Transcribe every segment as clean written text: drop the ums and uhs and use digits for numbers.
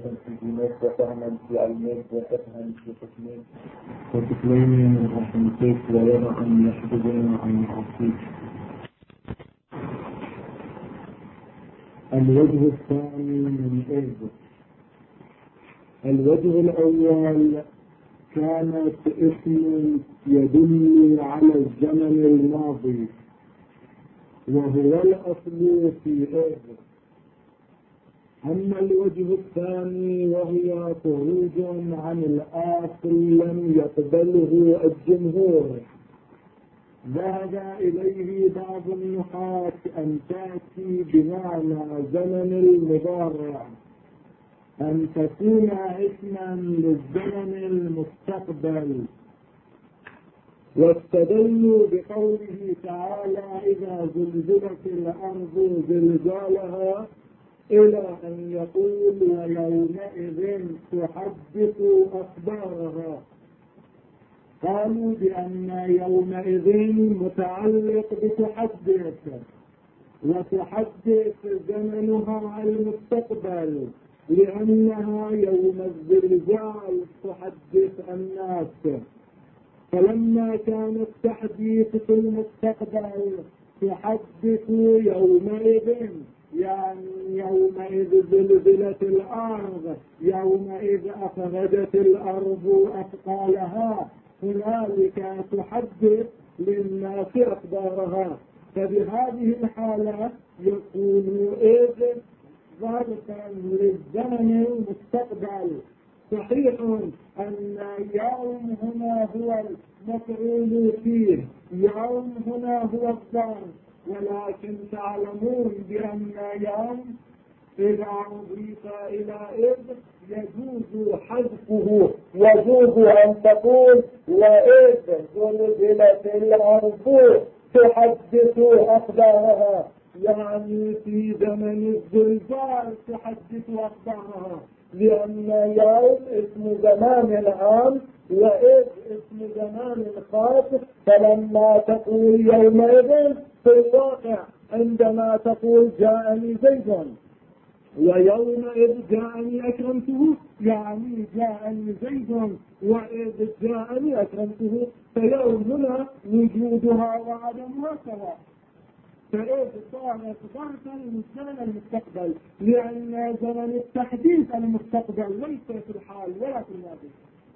في دينك وفهما في علمك وفهما في حكمك وتكليما من رحمتك وورعا يحفظنا عن معصيك. الوجه الثاني من إذ. الوجه الأول كانت اسم يدل على الزمن الماضي وهو الأصل في إذ. أما الوجه الثاني وهي خروج عن الآصل لم يقبله الجمهور، ذهب إليه بعض النحاة أن تأتي بمعنى زمن المضارع، أن تكون اسما للزمن المستقبل، واستدلوا بقوله تعالى إذا زلزلت الأرض زلزالها إلى أن يقول ويومئذ تحدث أخبارها. قالوا بأن يومئذ متعلق بتحدث، وتحدث زمنها المستقبل لأنها يوم الزلزال تحدث الناس، فلما كان التحديث في المستقبل تحدث يومئذ، يعني يومئذ زلزلت الأرض، يومئذ أخرجت الأرض أثقالها، هنالك تحدث للناس أخبارها. فبهذه الحالة يكون إذ ظرفا للزمن المستقبل. صحيح أن يوم هنا هو المفعول فيه، يوم هنا هو الظرف، ولكن تعلمون بأن يوم إذا أضيف إلى إذ يجوز حذفه، يجوز أن تقول وإذ زلزلت الأرض تحدث أخبارها، يعني في زمن الزلزال تحدث أخبارها، لأن يوم اسم زمان عام وإذ اسم زمان خاص. فلما تقول يومئذ في الواقع عندما تقول جاءني زيد، ويومئذ جاءني أكرمته، يعني جاءني زيد وإذ جاءني أكرمته، فيوم هنا وجودها وعدمها سواء. فإذ صارت ظرفا للزمن المستقبل، لأن زمن التحديث المستقبل ليس في الحال ولا في الماضي.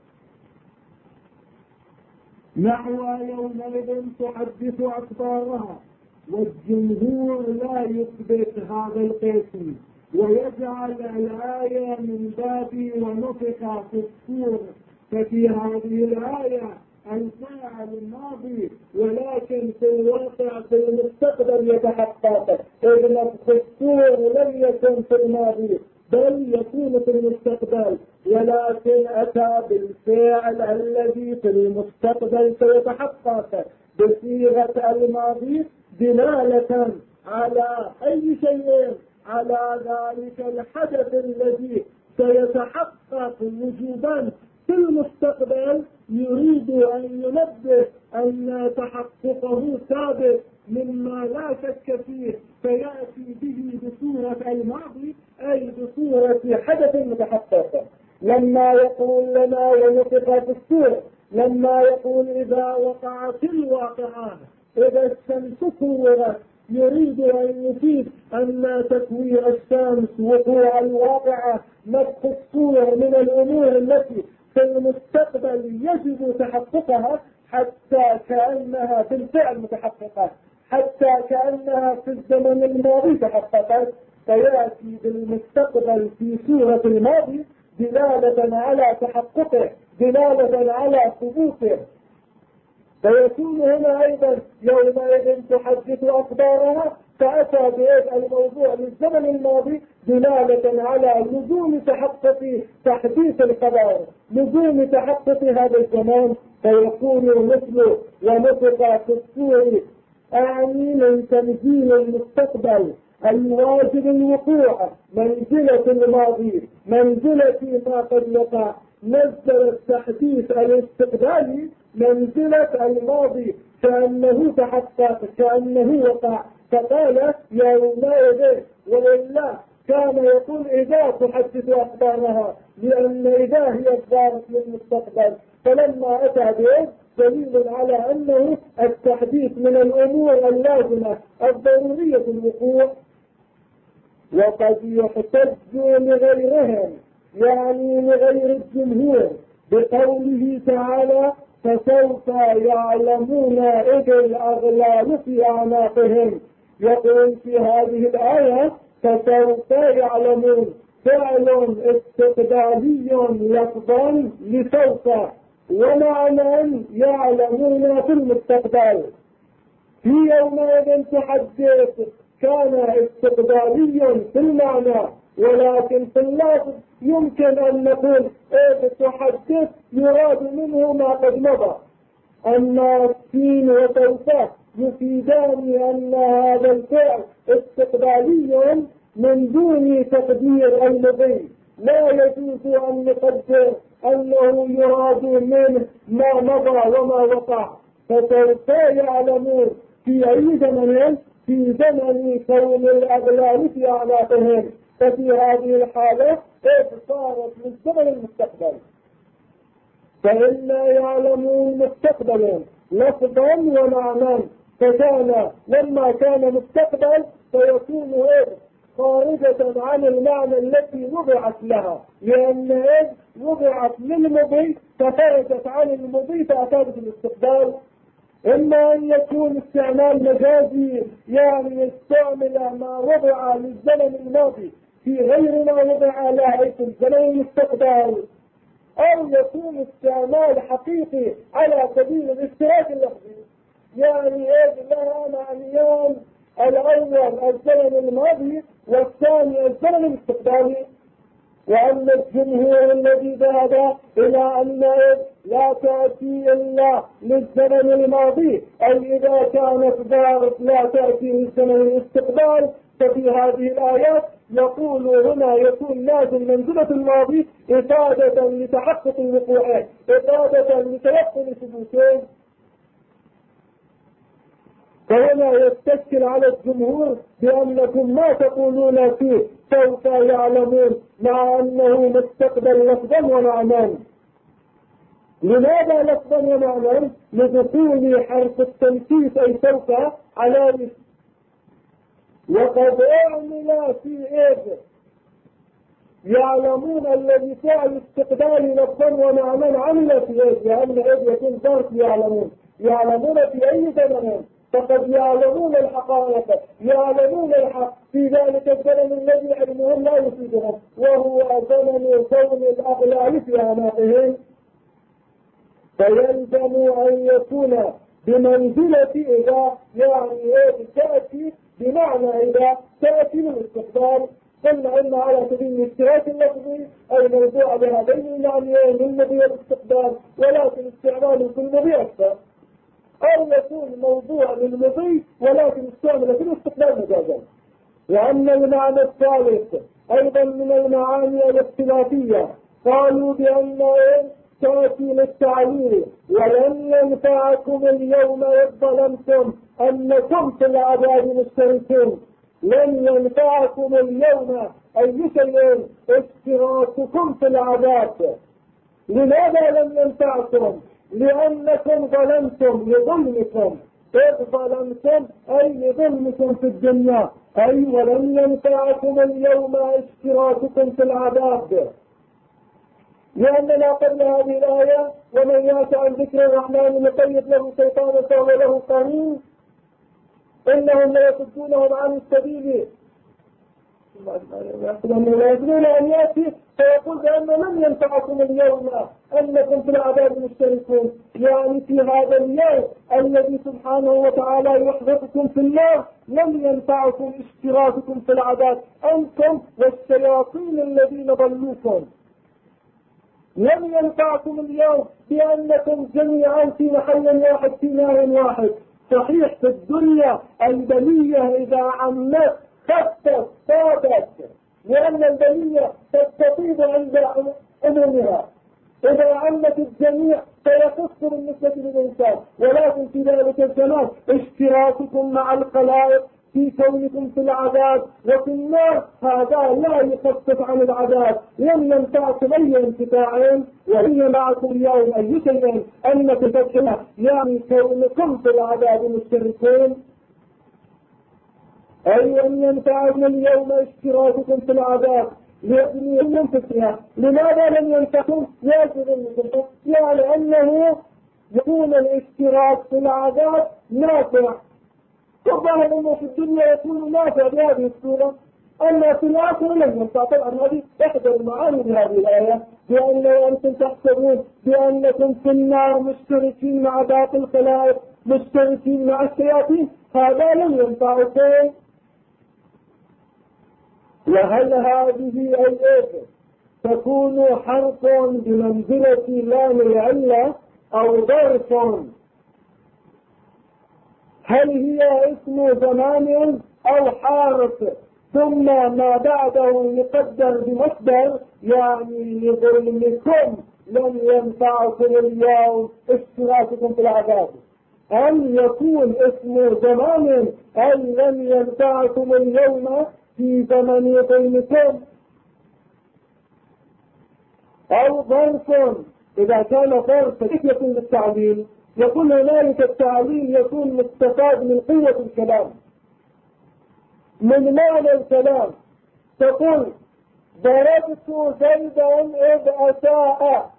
نحو يومئذ تحدث أخبارها، والجمهور لا يثبت هذا القسم ويجعل الآية من باب ونفخ في الصور، ففي هذه الآية الفاعل الماضي، ولكن في الواقع في المستقبل يتحقق، إذ نفخ الصور لم يكن في الماضي بل يكون في المستقبل، ولكن أتى بالفعل الذي في المستقبل سيتحقق بصيغة الماضي دلالة على أي شيء، على ذلك الحدث الذي سيتحقق وجوبا في المستقبل، يريد أن ينبه أن تحققه ثابت مما لا شك فيه، فيأتي به بصورة الماضي أي بصورة حدث متحقق. لما يقول لنا ونفخ في الصور، لما يقول إذا وقعت الواقعة، إذا الشمس كورت، يريد أن يفيد أن تكوير الشمس وقوع الواقعة نفخ الصور من الأمور التي في المستقبل يجب تحققها، حتى كأنها في الفعل متحققة، حتى كأنها في الزمن الماضي تحققت، فيأتي بالمستقبل في صورة الماضي دلالة على تحققه، دلالة على ثبوته. فيكون هنا أيضا يومئذ تحدث أخبارها، فأتى بهذا الموضوع للزمن الماضي دلالة على لزوم تحقق تحديث الخبر، لزوم تحقق هذا الزمان، فيكون مثل ونفخ في الصور أعني من تنزيل المستقبل الواجب الوقوع، منزلة الماضي، منزلة ما قد وقع، نزل التحديث الاستقبالي منزلة الماضي كأنه تحقق، كأنه وقع، فقال يومئذ، وإلا كان يقول إذا تحدث أخبارها، لأن إذا هي الضارة للمستقبل. فلما أتى به دليل على أنه التحديث من الأمور اللازمة الضرورية الوقوع. وقد يحتج لغيرهم، يعني لغير الجمهور، بقوله تعالى فسوف يعلمون إذ الأغلال في أعناقهم. يقول في هذه الآية فسوف يعلمون فعل استقبالي لفظا لسوف، ومعنى يعلمون في المستقبل. في يومئذ تحدث كان استقبالي في المعنى، ولكن في اللفظ يمكن أن نقول إذ تحدث يراد منه ما قد مضى. أما السين وسوف يفيدان أن هذا الفعل استقبالي من دون تقدير المضي. لا يجوز أن نقدر أنه يراد منه ما مضى وما وقع. فسوف يعلمون في أي زمن؟ في زمن كون الأغلال في أعناقهم. ففي هذه الحالة إذ صارت من زمن المستقبل، فإنا يعلمون مستقبلا لفظا ومعنى. فكان لما كان مستقبل فيكون إذ خارجة عن المعنى التي وضعت لها، لأن إذ وضعت للمضي فخرجت عن المضي فأفادت الاستقبال. إما أن يكون استعمال مجازي، يعني يستعمل ما وضع للزمن الماضي في غير ما وضع له أي في الزمن المستقبل، أو يكون استعمال حقيقي على سبيل الاشتراك اللفظي، يعني إذ لها معنيان، الأول الزمن الماضي والثاني الزمن المستقبلي. وأما الجمهور الذي ذهب إلى أن لا تأتي إلا للزمن الماضي، أي إذا كانت ضارت لا تأتي للزمن الاستقبال، ففي هذه الآيات يقول هنا يكون لازم منزلة الماضي إفادة لتحقق الوقوع، إفادة لتيقن ثبوته. فهنا يستشكل على الجمهور بأنكم ما تقولون فيه سوف يعلمون مع أنه مستقبل لفظا ومعنى. لماذا لفظا ومعنى؟ لدخول حرف التنفيذ أي سوف على مثل. وقد أعمل في إذ يعلمون الذي فعل استقبال لفظا ومعنى عمل في إذ، لأن إذ يكون ظرف يعلمون في أي زمن، فقد يعلمون الحقائق، يعلمون الحق في ذلك الزمن الذي علمهم لا يفيدهم، وهو زمن كون الأغلال في أعناقهم. فيلزم أن يكون بمنزلة إذا، يعني إذ تأتي بمعنى إذا تأتي من الاستقبال. قلنا إن على سبيل الاشتراك اللفظي أي موضوع بهذين المعنيين للمضي والاستقبال، ولكن استعماله في المضي أكثر، أو يكون موضوع للمضي ولكن استعمل في الاستقبال مجازا. وأن المعنى الثالث أيضا من المعاني الاختلافية، قالوا بأن تأتي للتعليل ولن ينفعكم اليوم إذ ظلمتم أنكم في العذاب مشتركون. لن ينفعكم اليوم أي شيء اشتراككم في العذاب. لماذا لم ينفعكم؟ لأنكم ظلمتم لظلمكم، إذ ظلمتم أي لظلمكم في الدنيا، أي ولن ينفعكم اليوم اشتراككم في العذاب. لأننا قبل هذه الآية ومن يأت عن ذكر الرحمن نقيض له شيطانا فهو له قرين إنهم ليصدونهم عن السبيل يجبون أن يأتي فيقول بأن لم ينفعكم اليوم أنكم في العذاب مشتركون، يعني في هذا اليوم الذي سبحانه وتعالى يحرقكم في النار لم ينفعكم اشتراككم في العذاب أنتم والشياطين الذين ضلوكم. لم ينفعكم اليوم بأنكم جميعا في محل واحد في نار واحد. صحيح في الدنيا البلية إذا عمت خفت صادت، لأن البلية تستطيب عند عمومها، إذا عمت الجميع فيخص بالنسبة للإنسان. ولكن في ذلك الزمان اشتراككم مع الخلائق في كونكم في العذاب وفي النار، هذا لا يخفف عن العذاب. لم ينفعكم أي انتفاع، ولن ينفعكم اليوم أي شيء أنكم تدخلون، يعني كونكم في العذاب مشتركون. أي أن ينفعكم اليوم اشتراككم في العذاب ليبنيهم فيها. لماذا لم ينفعكم؟ يجب أنكم يعني أنه يكون الاشتراك في العذاب نافع. والظاهر أنه في الدنيا يكون نافع بهذه الصورة، أما في الآخرة لم ينفع. طبعا هذه إحدى المعاني بهذه الآية، بأن أنتم تحسبون بأنكم في النار مشتركين مع باقي الخلائق، مشتركين مع الشياطين، هذا لم ينفعكم. وهل هذه الآية تكون حرف بمنزلة لام العلة أو ظرف؟ هل هي اسم زمان أو حرف ثم ما بعده يقدر بمصدر، يعني لظلمكم لم ينفعكم اليوم اشتراككم في العذاب؟ أم يكون اسم زمان أي لم ينفعكم اليوم في زمن ظلمكم؟ أو ظرف؟ إذا كان ظرف كيف يكون التعليل؟ يكون هنالك التعليل يكون مستفاد من قوة الكلام، من معنى الكلام. تقول ضربت زيدا إذ أساء،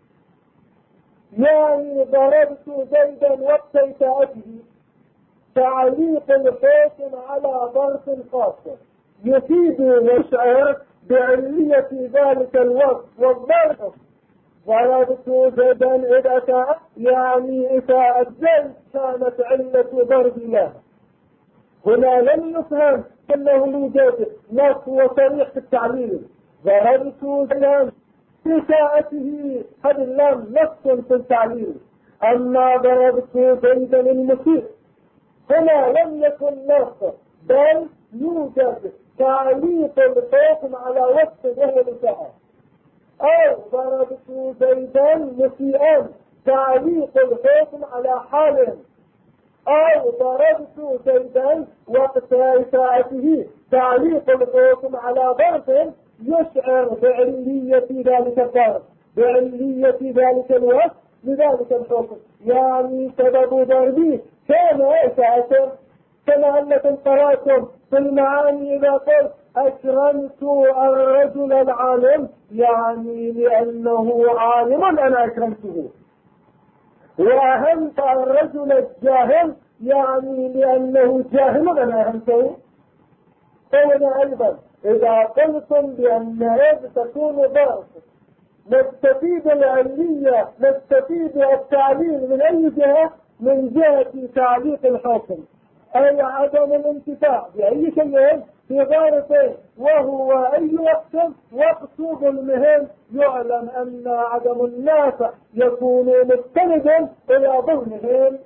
يعني ضربت زيدا وقت إساءته. تعليق الحكم على ظرف خاص يفيد ويشعر بعلية ذلك الوقت والظرف. ضربت زيدا إذ أساء يعني إساءة زيد كانت علة ضرب له. هنا لم يفهم أنه يوجد نص وصريح في التعليل. ضربت زيدا إساءته، هذا اللام نص في التعليل. أما ضربت زيدا المسيء هنا لم يكن نص، بل يوجد تعليق الحكم على وصف وهو الإساءة. أو ضربت زيدا مسيئا، تعليق الحكم على حال. أو ضربت زيدا وقت إساءته، تعليق الحكم على ظرف يشعر بعلية ذلك الظرف، بعلية ذلك الوصف لذلك الحكم. يعني سبب ضربه كان إساءة، كما أنكم قرأتم في المعاني إذا قلت أكرمت الرجل العالم، يعني لأنه عالم أنا أكرمته. وأهمت الرجل الجاهل، يعني لأنه جاهل أنا أهمته. فهنا أيضا إذا قلتم بأن هذا تكون ظرف، نستفيد العلية، نستفيد التعليل من أي جهة؟ من جهة تعليق الحكم، أي عدم الانتفاع بأي شيء في ظرفه، وهو أي وقت ظلمهم. يعلم أن عدم النافع يكون مستندا إلى ظلمهم.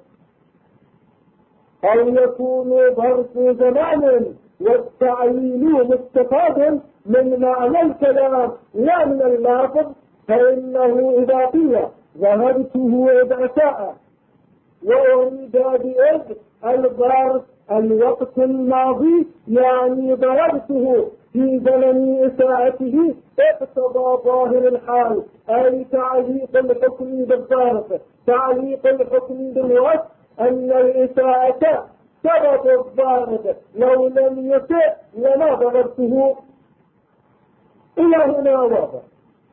أو يكون ظرف زمان والتعليل مستفاد من معنى الكلام لا من اللافظ. فإنه إذا قيل ذهبته إذ أساء وأريد بإذ الظرف الوقت الماضي، يعني ضربته في زمن إساءته، اقتضى ظاهر الحال أي تعليق الحكم بالظرف، تعليق الحكم بالوقت، أن الإساءة سبب الضارب، لو لم يسئ لما ضربته. إلى هنا واضح.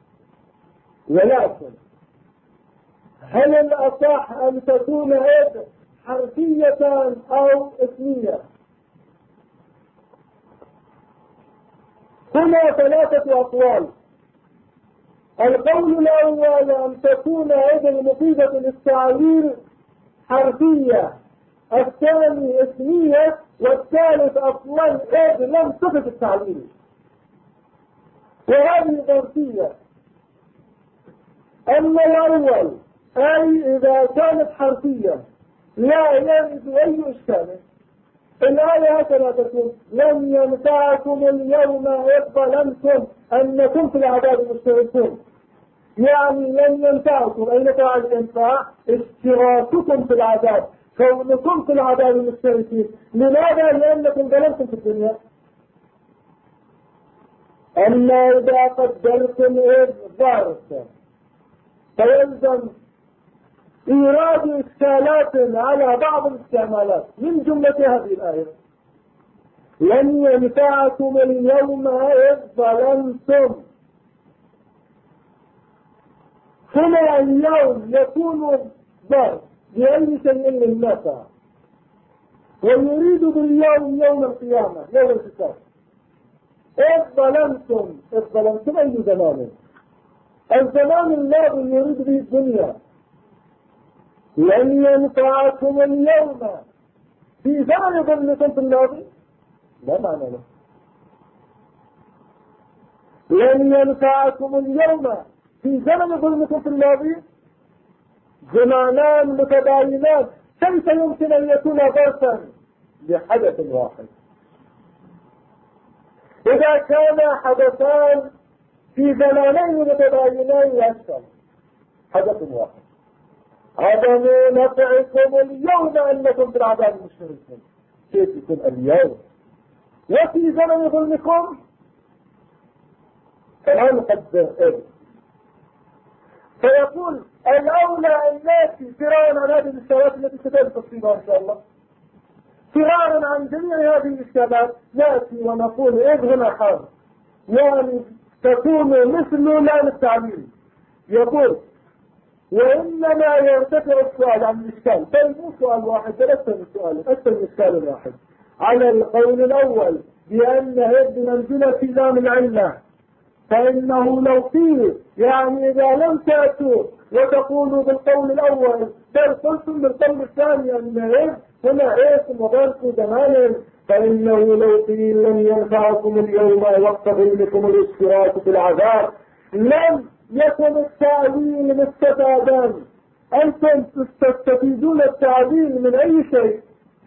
ولكن هل الأصح أن تكون إذ حرفية أو اسمية؟ هنا ثلاثة أقوال. القول الأول أن تكون إذ المفيدة للتعليل حرفية، الثاني اسمية، والثالث أصلا إذ لم تفد التعليل، وهذه ظرفية. أما الأول أي إذا كانت حرفية لا يجد أي إشكال. الآية هكذا تقول لن ينفعكم اليوم إذ ظلمتم أنكم في العذاب مشتركون، يعني لن ينفعكم. أين ترى الإنفاع؟ اشتراككم في العذاب. كونكم في العذاب مشتركين. لماذا؟ لأنكم ظلمتم في الدنيا. أما إذا قدرتم الظاهر فيلزم إيراد إشكالات على بعض الاستعمالات من جملة هذه الآية: لن ينفعكم اليوم إذ ظلمتم. هنا اليوم يكون ظرف لأي شيء للنفع، ويريد باليوم يوم القيامة يوم الحساب. إذ ظلمتم أي زمان؟ الزمان الماضي يريد به الدنيا. لن ينفعكم اليوم في زمن ظلمكم في الماضي لا معنى له. لن ينفعكم اليوم في زمن ظلمكم في الماضي زمانان متباينان، كيف يمكن أن يكون ظرفا لحدث واحد؟ إذا كان حدثان في زمانين متباينين يحصل حدث واحد. عدم نفعكم اليوم أنكم بالعذاب مشتركون، كيف يكون اليوم وفي زمن ظلمكم؟ الآن قد فيقول الأولى أن نأتي فرارا عن هذه الإشكالات التي ستأتي تفصيلها إن شاء الله، فرارا عن جميع هذه الإشكالات نأتي ونقول إذ هنا حال يعني تكون مثل لام التعليل. يقول وإنما يرتفع السؤال عن الإشكال، بل مو سؤال واحد بل أكثر من سؤال واحد، على القول الأول بأن هذه منزلة في لام العلة، فإنه لو قيل يعني إذا لم تأتوا وتقولوا بالقول الأول بل قلتم بالقول الثاني أن هنا اسم وظرف زمان، فإنه لو قيل لم ينفعكم اليوم وقت ظلمكم الاشتراك في العذاب لم يكن التعليل مستفادا. أنتم تستفيدون التعليل من أي شيء؟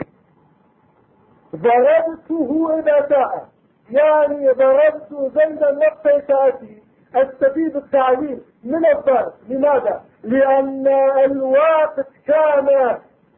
ضربته إذا ساء، يعني ضربت زيدا وقت إساءته، استفيد التعليل من الضرب. لماذا؟ لأن الوقت كان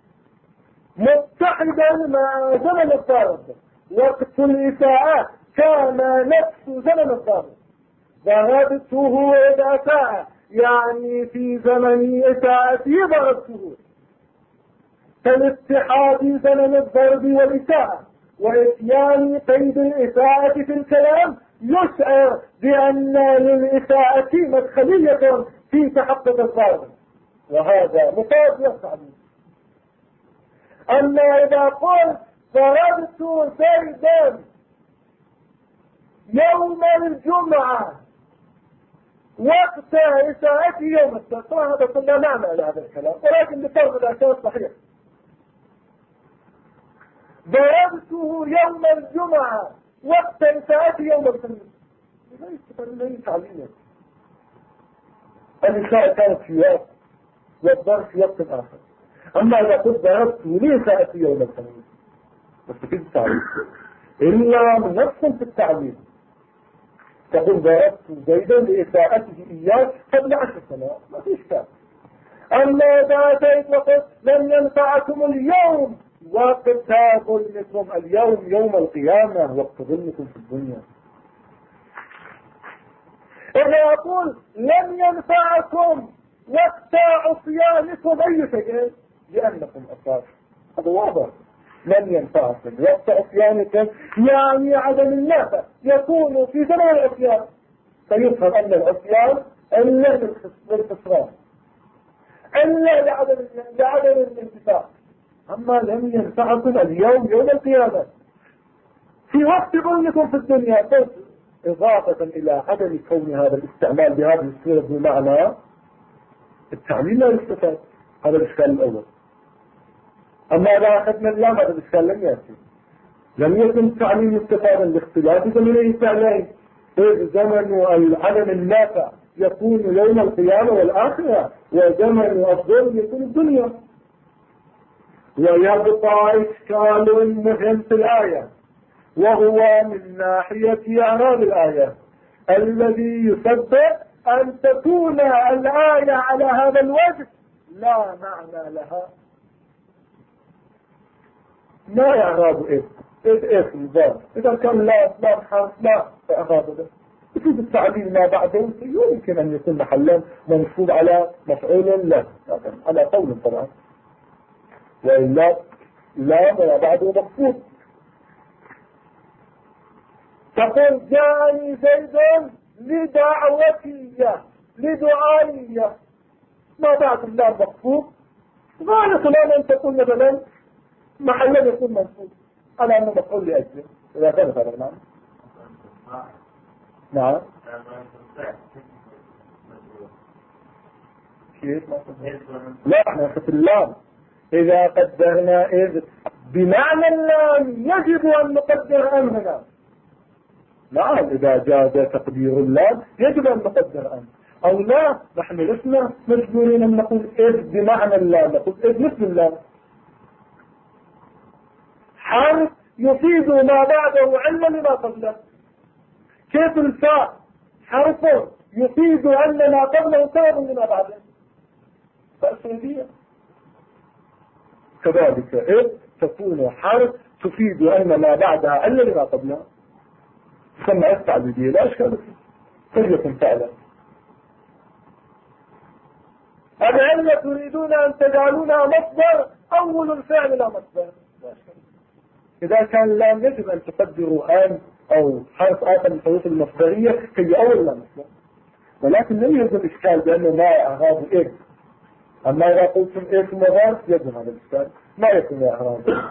متحدا مع زمن الضرب، وقت الإساءة كان نفس زمن الضرب. ضربته إذا ساء يعني في زمن إساءته ضربته، كالاتحاد زمن الضرب والإساءة وإتيان قيد الإساءة في الكلام يشعر بأن للإساءة مدخلية في تحقق الضرب، وهذا مفاد يصعب. أما إذا قلت ضربت زيدا يوم الجمعة وقت إساءته يوم السبت، طبعا هذا كله معنى لهذا الكلام، ولكن بفرض الأشياء الصحيح. ضربته يوم الجمعة وقت إساءته يوم الخميس، ليس تعليلا. الإساءة كانت في وقت والضرب في وقت آخر. أما إذا قلت ضربته لإساءته يوم الخميس مستفيد التعليل إلا من نفس في التعليل، تقول ضربت زيدا لإساءته إياه قبل 10 سنوات ما في إشكال. أما إذا أتيت وقلت لن ينفعكم اليوم وقت ظلمكم، اليوم يوم القيامة وقت ظلمكم في الدنيا. إذا أقول لن ينفعكم وقت عصيانكم أي شيء لأنكم أصاب، هذا واضح. لن ينفعكم وقت عصيانكم يعني عدم النفع يكون في زمن العصيان، فيفهم أن العصيان إلا للخسران إلا لعدم الانتفاع. أما لم ينفعكم اليوم يوم القيامة في وقت ظلمكم في الدنيا، بس إضافة إلى عدم كون هذا الاستعمال بهذه الصورة بمعنى التعليل لا يستفاد. هذا الإشكال الأول. أما إذا أخذنا اللام هذا الإشكال لم يأتي، لم يكن التعليل مستفادا لاختلاف زمنين التعليل، إذ زمن العدم النافع يكون يوم القيامة والآخرة، وزمن الظلم يكون الدنيا. ويبقى إشكال مهم في الآية، وهو من ناحية إعراب الآية الذي يسبب أن تكون الآية على هذا الوجه لا معنى لها. ما إعراب إذ اسم ظرف. إذا كان لا حرف لا إعراب ده يفيد التعليل ما بعده يمكن أن يكون محلا منصوب على مفعول له على قول طبعا، وإلا لا ما بعده مقصود. تقول جاءني زيد لدعائية ما بعد اللام مقصود، غالبا لا أن تكون مثلا محلا يكون منصوب على أنه مفعول لأجله إذا كان هذا المعنى. نعم لا احنا في اللام إذا قدرنا إذ بمعنى اللام يجب أن نقدر أن هنا. نعم إذا جاء تقدير اللام يجب أن نقدر أن، أو لا نحن لسنا مجبورين أن نقول إذ بمعنى اللام، نقول إذ مثل اللام. حرف يفيد ما بعده علما لما قبله. كيف الفاء حرف يفيد أن ما قبله سبب لما بعده، فأسندية. كذلك إذ تكون حرف تفيد أن ما بعدها علما لما قبله، تسمى التعبيدية لا أشكال فيه، فليكن فعلا. العلة تريدون أن تجعلونها مصدر، أول الفعل لا مصدر لا أشكال. إذا كان لام يجب أن تقدروا أن أو حرف آخر من حروف المصدرية كي أول لا مصدر، ولكن لم يوجد إشكال بأنه ما أعراب إيه. أما إذا قلتم إيه مضارع يجب هذا الإشكال ما يكون أعراب.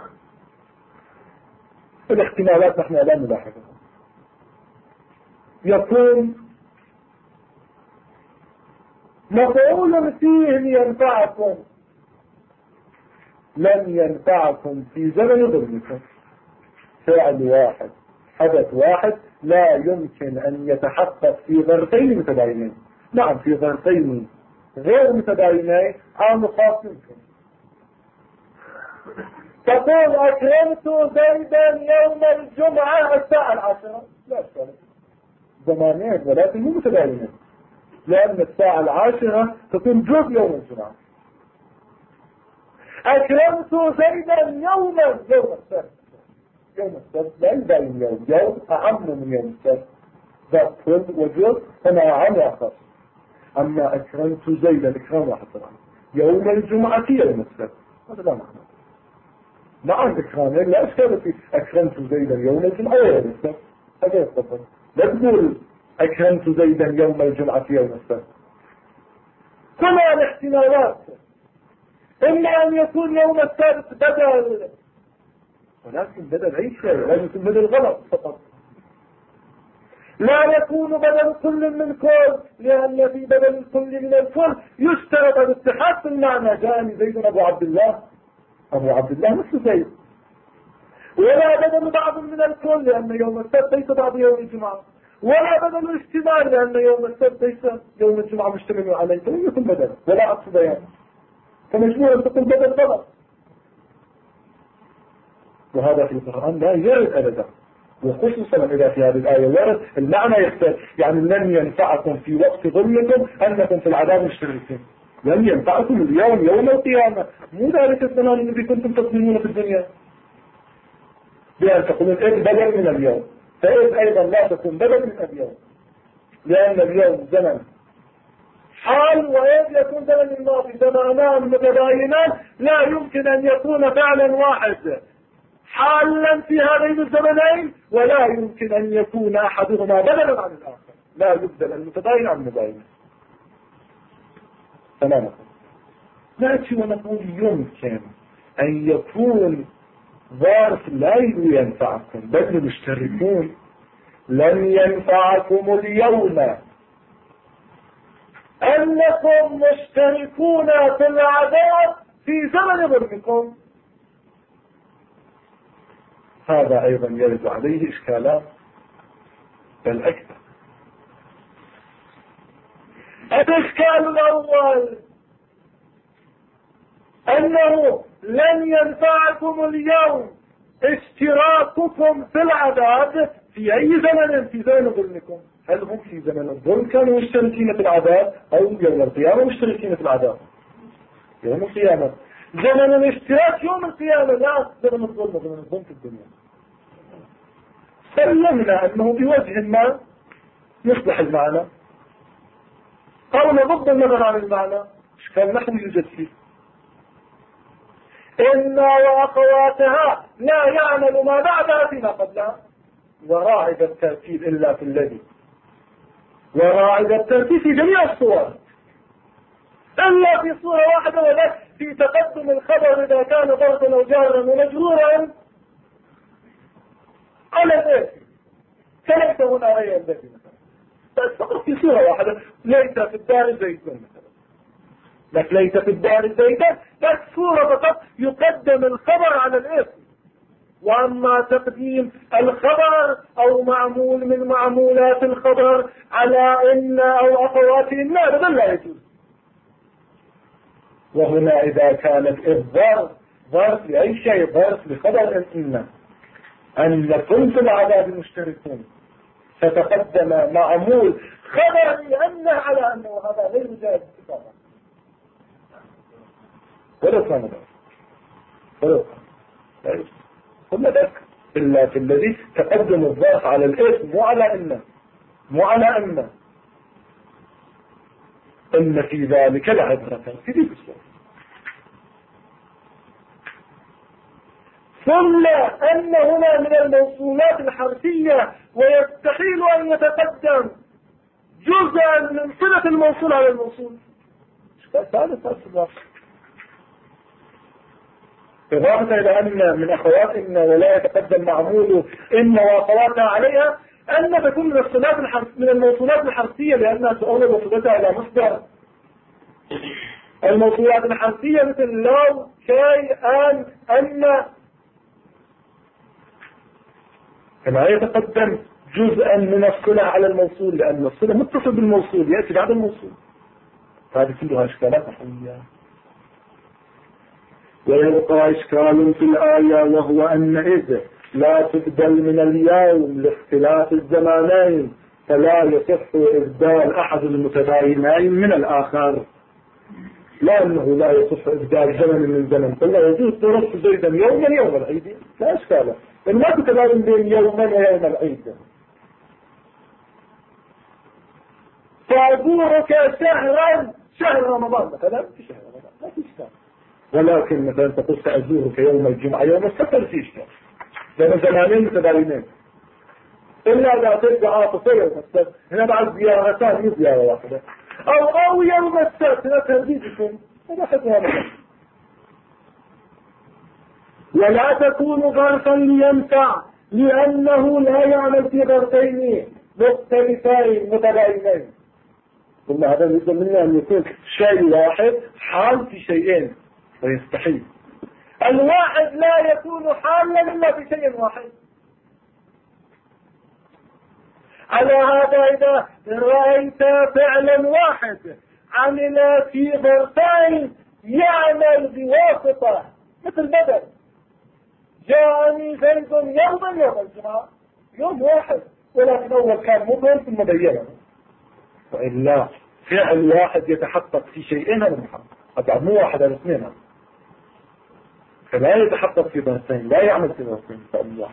الاحتمالات نحن لا نلاحظها. يكون مفعول فيه ينفعكم، لن ينفعكم في زمن ظلمكم. فعل واحد حدث واحد لا يمكن أن يتحقق في ظرفين متباينين. نعم في ظرفين غير متباينين عام خاص يمكن. تقول أكرمت زيدا يوم الجمعة الساعة 10، لا أشكال زمانين ولكن مو متباينين، لأن الساعة 10 تكون جزء يوم الجمعة. أكرمت زيدا يوم السبت، يوم السبت لا يبين يوم أعم من يوم السبت، ذات كل وجزء أنا عام آخر. أما أكرمت زيدا إكرام واحد طبعا، يوم الجمعة يوم السبت هذا لا معنى. نعم إكرامين لا أشكال في أكرمت زيدا يوم الجمعة يوم السبت، هذا يستطيع. لا تقول أكرمت زيدا يوم الجمعة يوم السبت. كما الاحتمالات إما أن يكون يوم السبت بدل، ولكن بدل أي شيء لا يكون بدل غلط فقط. لا يكون بدل كل من كل، لأن في بدل الكل من الكل يشترط الاتحاد في المعنى. جاءني زيد أبو عبد الله، أبو عبد الله مثل زيد. ولا بدل بعض من الكل، لأن يوم السبت ليس بعض يوم الجمعة. ولا بدل الاجتماع، لأن يوم السبت ليس يوم الجمعة مشتمل عليه، فلم يكن بدل ولا عكس بيان، فمجموعة أن تكون بدل غلط. وهذا في القرآن لا يرد أبدا، وخصوصا إذا في هذه الآية ورد المعنى يختلف. يعني لن ينفعكم في وقت ظلمكم أنكم في العذاب مشتركين، لن ينفعكم اليوم يوم القيامة، مو ذلك الزمان الذي كنتم تظلمون في الدنيا، بأن تقولون إذ بدل من اليوم، فإذ أيضا لا تكون بدل من اليوم، لأن اليوم زمن حال، وإذ يكون زمن الماضي، زمانان متباينان لا يمكن أن يكون فعلا واحد حالا في هذين الزمنين، ولا يمكن أن يكون أحدهما بدلا عن الآخر، لا يبدل المتباين عن المباين. تماما. نأتي ونقول يمكن أن يكون ظرف لا ينفعكم بل مشتركون. لن ينفعكم اليوم أنكم مشتركون في العذاب في زمن ظلمكم. هذا أيضا يرد عليه إشكالات بل أكثر. الإشكال الأول أنه لن ينفعكم اليوم اشتراككم في العذاب في أي زمن في زمن ظلمكم. هل هم في زمن الظلم كانوا مشتركين في العذاب، أو يوم القيامة مشتركين في العذاب؟ يوم القيامة. زمن الاشتراك يوم القيامة، لا زمن الظلم، زمن الظلم في الدنيا. سلمنا أنه بوجه ما يصلح المعنى أو نضد النظر عن المعنى، إشكال نحو يوجد فيه. إن وأخواتها لا يعمل ما بعدها فيما قبلها، وراعي الترتيب إلا في الذي، وراعي الترتيب في جميع الصور إلا في صورة واحدة، وذلك في تقدم الخبر إذا كان ضربا أو جارا ومجرورا على ذلك، فليس هنا غير الذي مثلا، فقط في صورة واحدة، ليس في الدار زيتون مثلا، لك ليس في الدار زيتون، بس صورة فقط يقدم الخبر على الاسم. واما تقديم الخبر او معمول من معمولات الخبر على ان او اخواتهن هذا لا يجوز. وهنا اذا كانت الظرف ظرف لاي شيء، ظرف لخبر ان كل في العذاب مشتركون، فتقدم معمول خبر لانه على انه هذا غير جائز اتفاقا ولو كان ذلك، ولو كان لا يجوز. ثم ذلك إلا في الذي تقدم الظرف على الاسم وعلى إن في ذلك لعبرة في ذلك الصورة. ثم أن هنا من الموصولات الحرفية ويستحيل أن يتقدم جزءا من صلة الموصول على الموصول. ثالث أسباب إضافة إلى أن من أخواتنا ولا يتقدم معمول إن وأخواتنا عليها أن تكون من الموصولات الحرفية لأنها تؤول وصولتها إلى مصدر. الموصولات الحرفية مثل لو، كي، أن كما يتقدم جزءا من الصلة على الموصول لأن الصلة متصل بالموصول يأتي بعد الموصول. هذه كلها إشكالات نحوية. ويبقى إشكال في الآية وهو أن إذ لا تبدل من اليوم لاختلاف الزمانين فلا يصح إبدال أحد المتباينين من الآخر، لا أنه لا يصح إبدال زمن من زمن، قلنا يجوز ترص زيدا يوما يوم العيد لا إشكال، إن ما تتباين بين يوما ويوم العيد. فأزورك شهر رمضان مثلا في شهر رمضان لا في إشكال، ولكن مثلا تقول سأزورك يوم الجمعة يوم السبت في إشكال، لأن زمانين متباينين. إلا إذا ترجع عاطفية يوم السبت هنا بعد زيارتان مو زيارة واحدة، أو يوم السبت هنا ترديدكم هذا حدها مثلا. ولا تكون ظرفا لينفع لأنه لا يعمل في ظرفين مختلفين متباينين. ثم هذا يجب منا أن يكون شيء واحد حال في شيئين ويستحيل. الواحد لا يكون حالا إلا في شيء واحد. على هذا إذا رأيت فعلا واحد عمل في ظرفين يعمل بواسطة مثل بدل جاءني زيد يوما يوم الجمعة يوم واحد، ولكن أول كان مبهم ثم بينه، وإلا فعل واحد يتحقق في شيئين هذا محقق، أبعد مو واحد على اثنين، فلا يتحقق في ظرفين، لا يعمل في ظرفين فالله.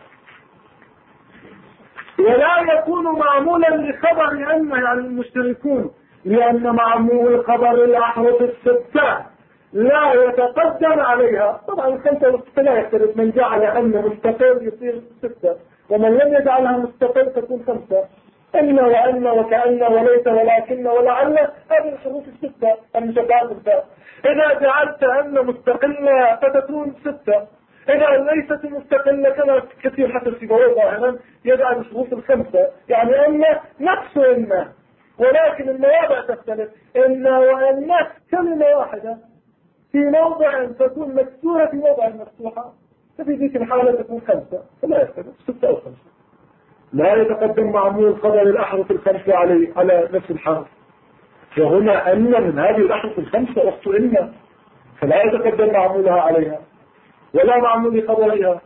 ولا يكون معمولا لخبر أن يعني المشتركون، لأن معمول الخبر الأحرف الستة لا يتقدم عليها. طبعا الخمسة والستة لا يختلف، من جعل أن مستقل يصير ستة، ومن لم يجعلها مستقل تكون خمسة. إن وأن وكأن وليس ولكن ولعل هذه الحروف الستة المشبهات الفاء. إذا جعلت أن مستقلة فتكون ستة، إذا ليست مستقلة كما كثير حتى سيبويه ظاهرا يجعل الحروف الخمسة، يعني أن نفس إن، ولكن المواضع تختلف. إن وأن كلمة واحدة في موضع تكون مكسورة في موضع مفتوحة، ففي ذيك الحالة تكون خمسة، فلا يختلف ستة أو خمسة. لا يتقدم معمول خبر الأحرف الخمسة على نفس الحرف. فهنا أن من هذه الأحرف الخمسة أخت إن، فلا يتقدم معمولها عليها ولا معمول خبرها.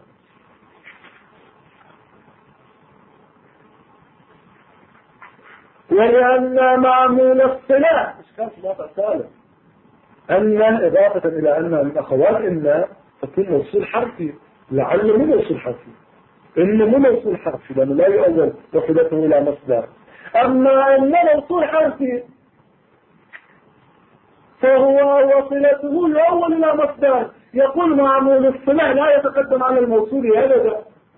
ولأن معمول الصلاة إشكال في الوضع الثالث، أن إضافة إلى أن من أخوات إن تكون موصول حرفي، لعل مو موصول حرفي، إنه مو موصول حرفي لأنه لا يؤول وحدته إلى مصدر. أما أن موصول حرفي فهو وصلته يؤول إلى مصدر، يقول معمول الصلة لا يتقدم على الموصول أبدا.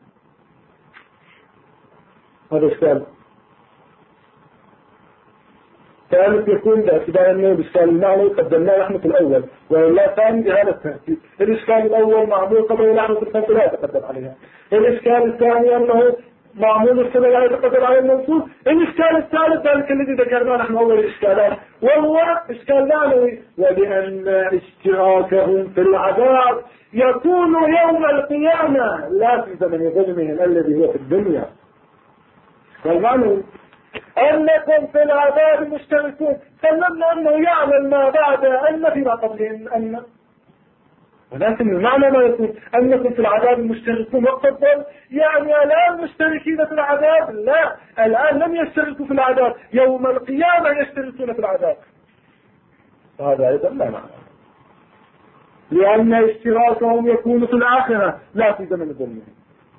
هذا السؤال ثالث يكون باعتبار أنه الإشكال المعنى قدمناه نحن في الأول، ولا ثاني بهذا الترتيب. الإشكال الأول معمول قبل نحن في الخمس لا يتقدم عليها. الإشكال الثاني أنه معمول الصلة لا يتقدم على الموصول. الإشكال الثالث ذلك الذي ذكرناه نحن أول الإشكالات، وهو إشكال معنوي، وبأن اشتراكهم في العذاب يكون يوم القيامة لا في زمن ظلمهم الذي هو في الدنيا. والمعنى أنكم في العذاب مشتركون، سلمنا أنه يعلم ما بعد أن فيما قبلهم أن، ولكن المعنى ما يكون أنكم في العذاب مشتركون وقت الظلم، يعني الآن مشتركين في العذاب؟ لا، الآن لم يشتركوا في العذاب، يوم القيامة يشتركون في العذاب. هذا أيضا لا معنى، لأن اشتراكهم يكون في الآخرة لا في زمن ظلمهم.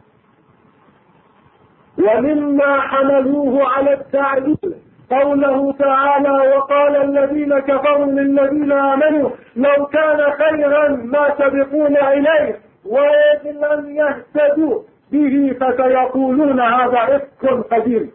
ومما حملوه على التعليل قوله تعالى: وقال الذين كفروا للذين آمنوا لو كان خيرا ما سبقونا إليه وإذ لم يهتدوا به فسيقولون هذا إفك قديم.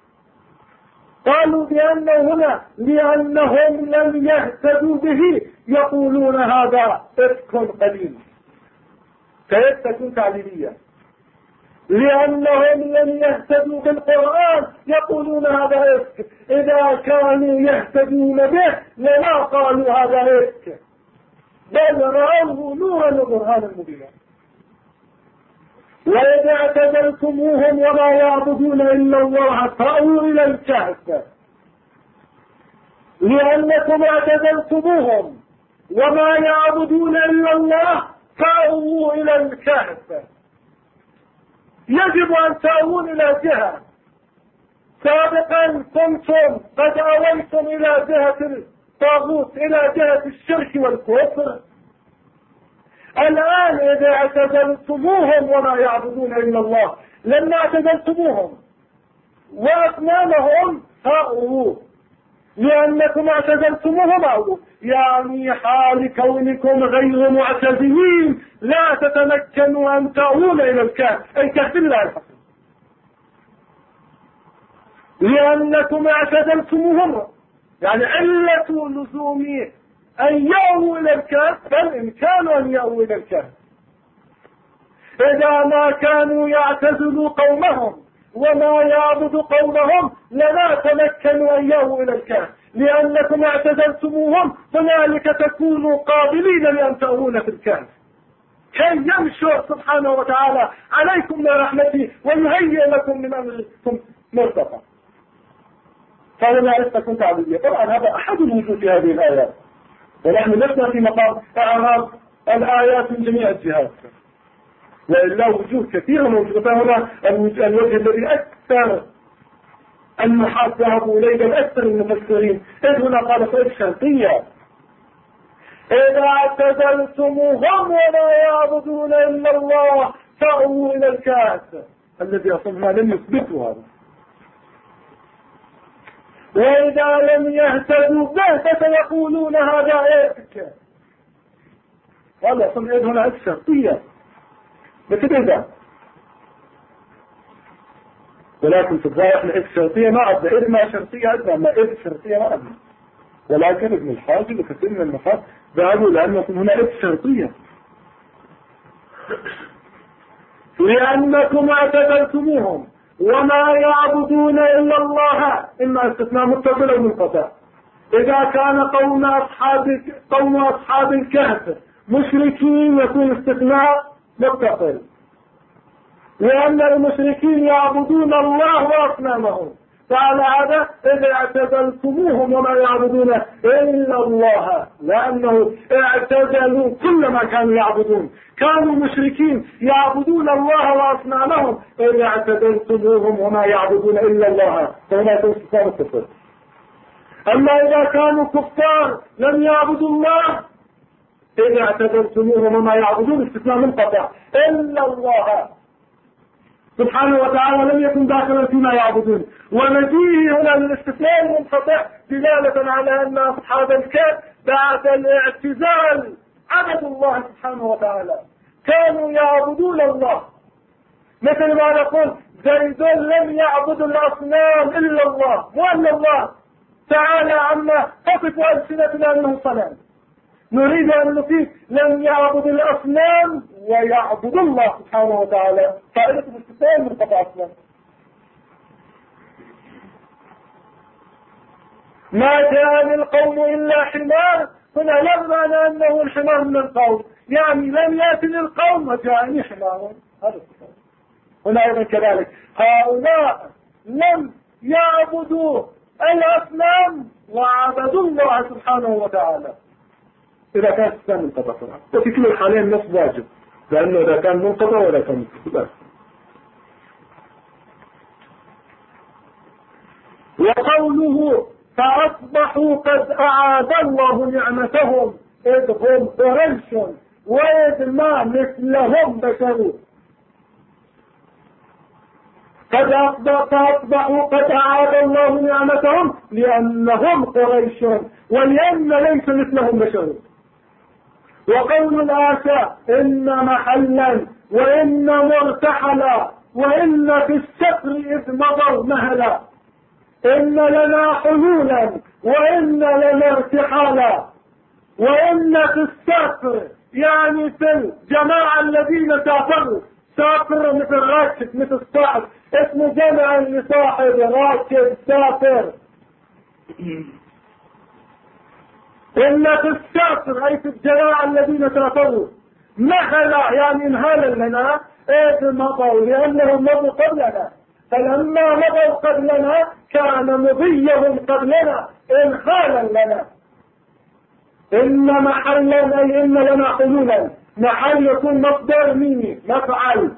قالوا بأنه هنا لأنهم لم يهتدوا به يقولون هذا إفك قديم، كيف تكون تعليلية؟ لأنهم لم يهتدوا بالقرآن يقولون هذا إفك، إذا كانوا يهتدون به لما قالوا هذا إفك، بل رأوه نورا وبرهانا مبينا. وإذ اعتزلتموهم وما يعبدون إلا الله فأووا إلى الكهف، لأنكم اعتزلتموهم وما يعبدون إلا الله فأووا إلى الكهف. يجب أن تأوون إلى جهة. سابقا كنتم قد أويتم إلى جهة الطاغوت، إلى جهة الشرك والكفر. الآن إذا اعتزلتموهم وما يعبدون إلا الله، لما اعتزلتموهم وأصنامهم فأووا، لأنكم اعتزلتموهم أووا، يعني حال كونكم غير معتزلين لا تتمكنوا أن تأوون إلى الكهف، أي كهف الله الحقيقي، لأنكم اعتزلتموهم. يعني علة لزوم أن يأووا إلى الكهف فالإمكان أن يأووا إلى الكهف. إذا ما كانوا يعتزلوا قومهم وما يعبد قومهم لما تمكنوا أن يأووا إلى الكهف، لأنكم اعتزلتموهم فذلك تكونوا قابلين لأن تأوون في الكهف، كي يمشوا سبحانه وتعالى عليكم من رحمته ويهيئ لكم من أمركم مرتفع. فهنا لستكن تعبدية. طبعا هذا أحد الوجوه في هذه الآيات، ونحن لسنا في مقام إعراب الآيات من جميع الجهات، وإلا وجوه كثيرة موجودة. فهنا الوجه الذي أكثر النحاة ذهبوا إليه بل أكثر المفسرين، إذ هنا قال فإذ شرطية: إذا اعتزلتموهم وما يعبدون إلا الله فأووا إلى الكهف، الذي أصلا لم يثبتوا هذا. وإذا لم يهتدوا به فسيقولون هذا إفك. والله أصلا إذ هنا إذ شرطية مثل إذا، ولكن في الظاهر احنا إذ شرطية ما عدنا، إذ ما شرطية عدنا، أما إذ شرطية ما عدنا. ولكن ابن الحاجب وكثير من النحاة ذهبوا لأن يكون هنا إذ شرطية، لأنكم اعتزلتموهم وما يعبدون إلا الله، إما استثناء متصل أو منقطع. إذا كان قوم أصحاب الكهف مشركين يكون استثناء متصل، لأن المشركين يعبدون الله وأصنامهم، فعلى هذا إذا اعتزلتموهم وما يعبدون إلا الله، لأنه اعتزلوا كل ما كانوا يعبدون، كانوا مشركين يعبدون الله وأصنامهم، إذا اعتزلتموهم وما يعبدون إلا الله، فهنا تستثناء متصل. أما إذا كانوا كفار لم يعبدوا الله إذا اعتبرتموهم وما يعبدون استثناء منقطع إلا الله سبحانه وتعالى لم يكن داخلا فيما يعبدون. ومجيء هنا للاستثناء المنقطع دلالة على أن أصحاب الكهف بعد الاعتزال عبدوا الله سبحانه وتعالى، كانوا يعبدون الله، مثل ما نقول زيد لم يعبد الأصنام إلا الله، وأن الله تعالى عما تصف ألسنتنا منه صنم. نريد أن نفيد لم يعبد الأصنام ويعبد الله سبحانه وتعالى، فائدة الاستثناء منقطع أصلا. ما جاء القوم إلا حمار، هنا لا معنى أنه الحمار من القوم، يعني لم يأتي القوم وجاءني حمار، هذا الصفات. هنا أيضا كذلك هؤلاء لم يعبدوا الأصنام وعبدوا الله سبحانه وتعالى. إذا كان الإسلام منقطع طبعا، وفي كل الحالين نص واجب، لأنه إذا كان منقطع ولا كان منقطع. وقوله فأصبحوا قد أعاد الله نعمتهم إذ هم قريش وإذ ما مثلهم بشر. فأصبحوا قد أعاد الله نعمتهم لأنهم قريش ولأن ليس مثلهم بشر. وقول الآشاء إن محلا وإن مرتحلا وإن في السفر إذ مضوا مهلا، إن لنا حلولا وإن لنا ارتحالا، وإن في السفر يعني في الجماعة الذين سافروا، سافر مثل راكب مثل صاحب، اسم جمع لصاحب راكب سافر. إن في السافر أي في الجماعة الذين سافروا، مهلا يعني انهالا لنا إذ مضوا لأنهم مضوا قبلنا، فلما مضوا قبلنا كان مضيهم قبلنا انهالا لنا. إن محلا أي إن لنا حلولا، محل يكون مصدر ميمي مفعل،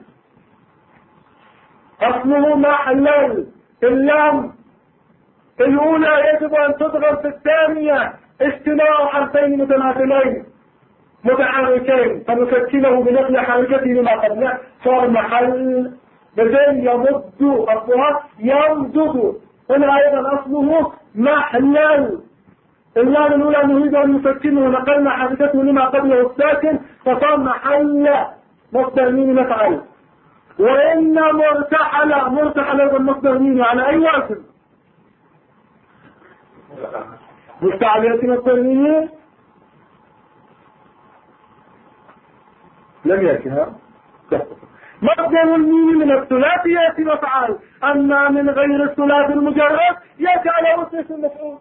أصله محلل. اللام الأولى يجب أن تضرب في الثانية اجتماع حرفين متماثلين متحركين، فنسكنه بنقل حركته لما قبله صار محل. بدل يمد أصلها يمدد، هنا أيضا أصله محلل. اللام الأولى نريد أن نسكنه ونقلنا حركته لما قبله الساكن فصار محل مصدر ميم مفعل. وإن مرتحل، مرتحل أيضا مصدر ميم على أي وزن؟ مستعلية مصدر ميم لم يأتيها مصدر الميم من الثلاثي يأتي مفعل، أما من غير الثلاثي المجرد يأتي على وزن المفعول.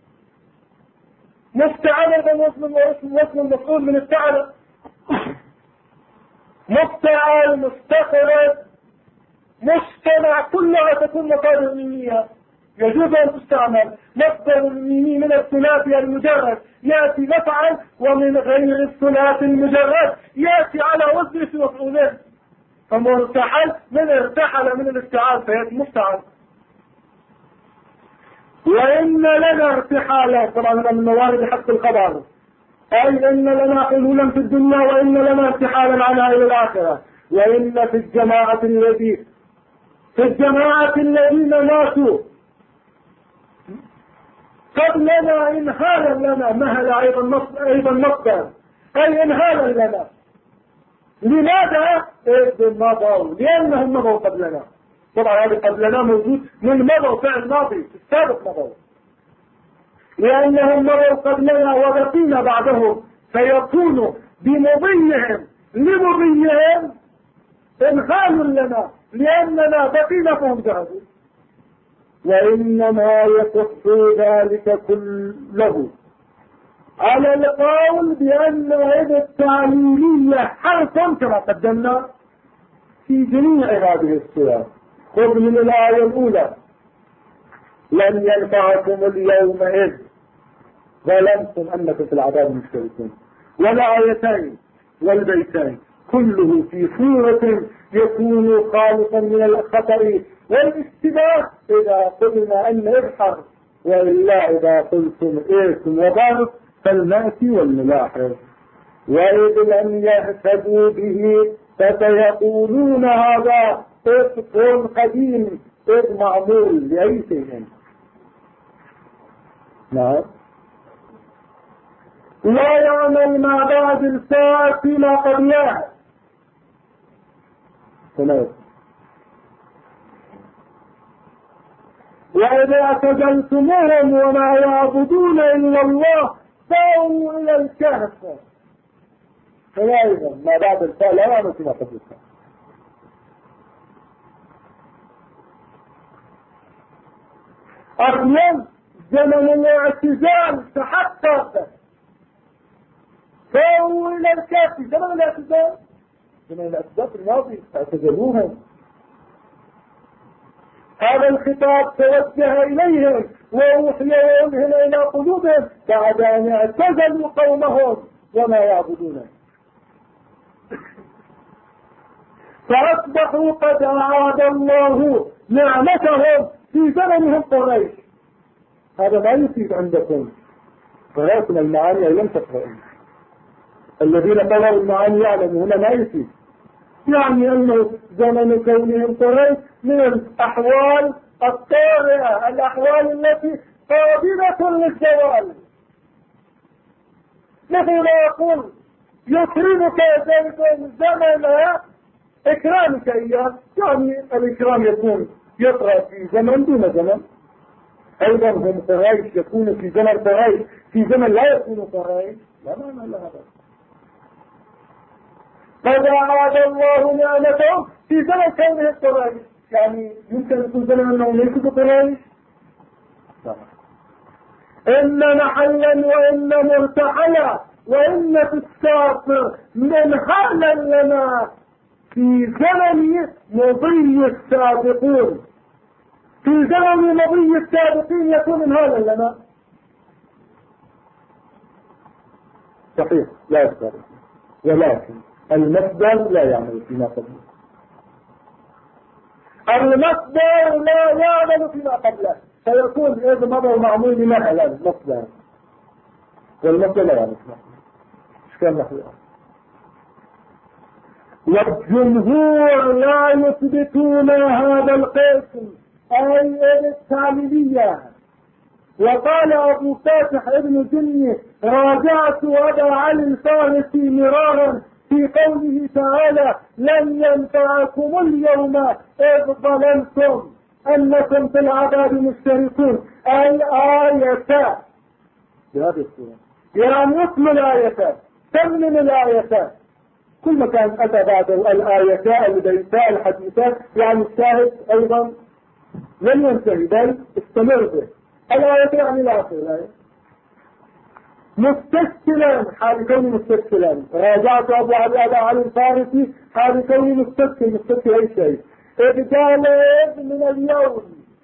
مفتعل أيضا وزن المفعول من التعلى، مفتعل مستخرج مجتمع كلها تكون مصادر ميمية يجوز أن تستعمل. مصدر الميمي من الثلاثي المجرد يأتي مفعل، ومن غير الثلاثي المجرد يأتي على وزن اسم مفعولين. فمرتحل من ارتحل من الاستعال فيأتي مفتعل. وإن لنا ارتحالا، طبعا من موارد حق الخبر، أي إن لنا حلولا في الدنيا وإن لنا ارتحالا عنها إلى الآخرة. وإن في الجماعة الذين ماتوا قبلنا انهالا لنا، مهل أيضا مصدر أي انهالا لنا. لماذا؟ إذ مضوا، لأنهم مضوا قبلنا. طبعا هذا قبلنا موجود من مضوا فعل ماضي في السابق مضوا، لأنهم مضوا قبلنا وبقينا بعدهم، فيكون بمضيهم لمضيهم انهال لنا لأننا بقينا فهم ذهبوا. وإنما يصح ذلك كله على القول بأن يد التعليلية حرف كما قدمنا في جميع هذه الصور. خذ من الآية الأولى لن ينفعكم اليوم إذ ظلمتم أنكم في العذاب مشتركون، والآيتين والبيتين كله في صورة يكون خالصا من الخطر والاشتباه. إذا قلنا أن ابحر وإلا إذا قلتم اسم وضرب فالمأتي والملاحظ. وإذ لم يهتدوا به فسيقولون هذا إفك قديم إذ معمول لأي شيء. نعم. لا يعمل مع بعض الساعة فيما قبلها. وإذا اعتزلتموهم وما يعبدون إلا الله فأووا إلى الكهف. فأيضا ما بعد الفاء لا يعمل فيما قبلها. أصلا زمن الاعتزال تحقق، فأووا إلى الكهف. زمن الاعتزال، زمن الاعتزال في الماضي اعتزلوهم. هذا الخطاب توجه إليهم وأوحي وألهم إلى قلوبهم بعد أن اعتزلوا قومهم وما يعبدون، فأصبحوا قد أعاد الله نعمتهم في زمنهم قريش. هذا ما يفيد عندكم ولكن المعاني لم تقرأوا. الذين قرأوا المعاني يعلموا هنا ما يفيد، يعني أنه زمن كونهم قريش من الأحوال الطارئة، الأحوال التي قابلة للزوال. مثل ما يقول يكرمك ذلك زمن إكرامك إياه، يعني الإكرام يكون يقرأ في زمن دون زمن. أيضا هم قريش يكون في زمن قريش في زمن لا يكون قريش، لا معنى لهذا. قد أعاد الله نعمتهم في زمن كونه قريش، يعني يمكن يكون زمن أنهم ليسوا قريش. إن محلا وإن مرتحلا وإن في الساطر من حالا لنا في زمن مضي السابقون. في زمن مضي السابقين يكون من هذا لنا. صحيح لا يختار، ولكن المصدر لا يعمل فيما قبله. المصدر لا يعمل فيما قبله، فيكون إذا مضى معمول لمثلا المصدر، والمصدر لا يعمل فيما قبله. ايش كان نحو؟ والجمهور لا يثبتون هذا القسم أي التعليلية. وقال أبو فاتح ابن جني راجعت أبا علي الفارسي مرارا في قوله تعالى لن ينفعكم اليوم إذ ظلمتم أنكم في العذاب مشتركون. الآيتان بهذه الصورة، يعني اسم الآيتان، تمم الآيتان، كل ما كان أتى بعد الآيتان البيتان الحديثات، يعني الشاهد أيضا لم ينتهي بل استمر به. الآية يعني الآخر الآية مستسكلا حال كوني مستسكلا. راجعت أبو علي الفارسي حال كوني مستسكل أي شيء. إذ قال من اليوم،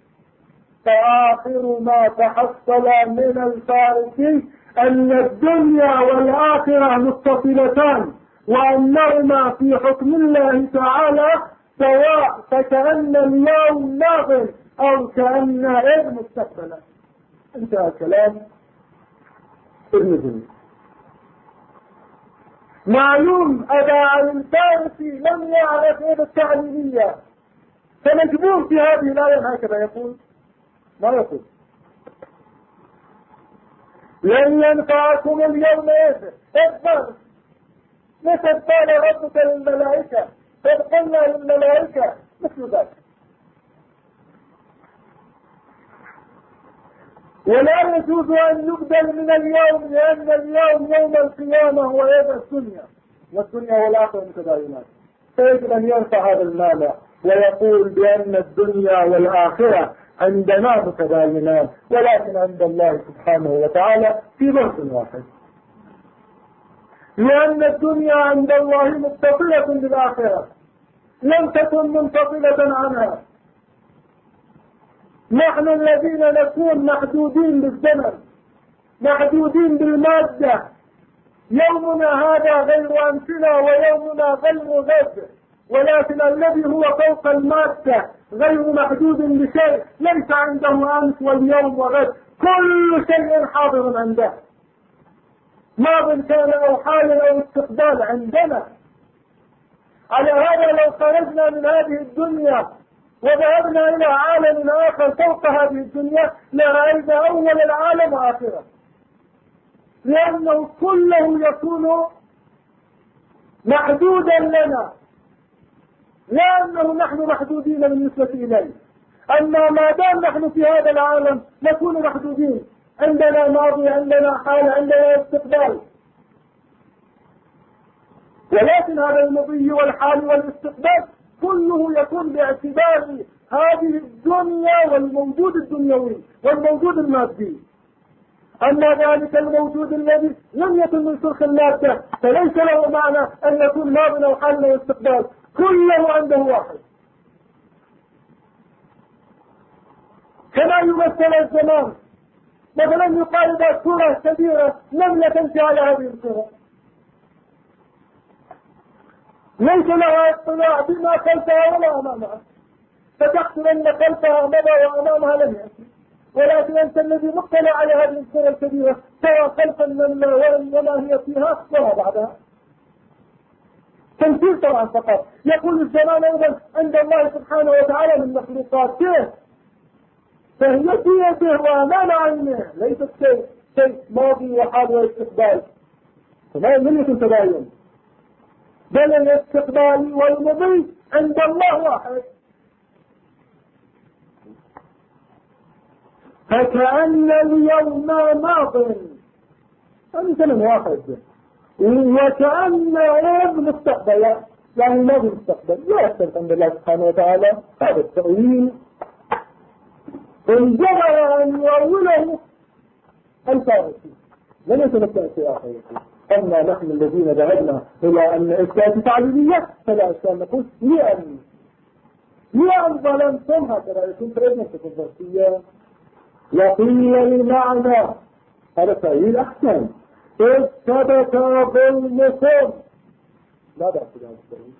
فآخر ما تحصل من الفارسي أن الدنيا والآخرة متصلتان وأنهما في حكم الله تعالى سواء، فكأن اليوم ناظر أو كأن إذ مستقبلا. انتهى كلام ابن جني. معلوم أبا علي الفارسي لم يعرف إذ التعليلية، فمجبور في هذه الآية هكذا يقول، ما يقول لن ينفعكم اليوم إذ ظلمتم. مثل قال ربك للملائكة إذ قلنا للملائكة مثل ذلك. ولا يجوز أن يبدل من اليوم، لأن اليوم يوم القيامة هو يوم الدنيا، والدنيا والآخرة متداولات. فيجب أن يرفع هذا المانع ويقول بأن الدنيا والآخرة عندنا متداولات، ولكن عند الله سبحانه وتعالى في ظرف واحد، لأن الدنيا عند الله متصلة بالآخرة، لم تكن منفصلة عنها. نحن الذين نكون محدودين بالزمن، محدودين بالمادة، يومنا هذا غير أمسنا ويومنا غير غد، ولكن الذي هو فوق المادة غير محدود بشيء، ليس عنده أمس واليوم وغد، كل شيء حاضر عنده، ماض كان أو حال أو استقبال عندنا. على هذا لو خرجنا من هذه الدنيا وذهبنا إلى عالم آخر فوق هذه الدنيا لرأينا أول العالم آخره، لأنه كله يكون محدودا لنا، لأنه نحن محدودين بالنسبة إليه. أما ما دام نحن في هذا العالم نكون محدودين، عندنا ماضي، عندنا حال، عندنا استقبال، ولكن هذا المضي والحال والاستقبال كله يكون باعتبار هذه الدنيا والموجود الدنيوي والموجود المادي. أما ذلك الموجود الذي لم يكن من سلخ المادة فليس له معنى أن يكون ماضي أو حال أو استقبال، كله عنده واحد. كما يمثل الزمان، مثلا يقال إذا سورة كبيرة لم تمشي على هذه الصورة، ليس لها اطلاع بما خلفها ولا أمامها، فتحصل أن خلفها مضى وأمامها لم يأتي، ولكن أنت الذي مطلع على هذه الصورة الكبيرة سواء خلفا وما هي فيها ولا بعدها. تمثيل طبعا فقط. يقول الزمان أيضا عند الله سبحانه وتعالى من مخلوقاته، فهي في يده وأمام عينه، ليست شيء ماضي وحال واستقبال، فما يكون تباين، بل الاستقبال والمضي عند الله واحد. فكأن اليوم ماض، هذا زمن واحد، وكأن غير مستقبل، يعني ماضي مستقبل. لا يختلف عند الله سبحانه وتعالى هذا التأويل، انجبر أن يؤوله الفارسي، لم يتمكن في آخره. أما نحن الذين ذهبنا إلى أن إثبات تعليمية فلا أشكال نقول لأن ظلمتم، هكذا يكون تريدنا في الفارسية. يقيل المعنى هذا تأويل أحسن، إذ ثبت ظلمكم، لا بأس بهذا التأويل،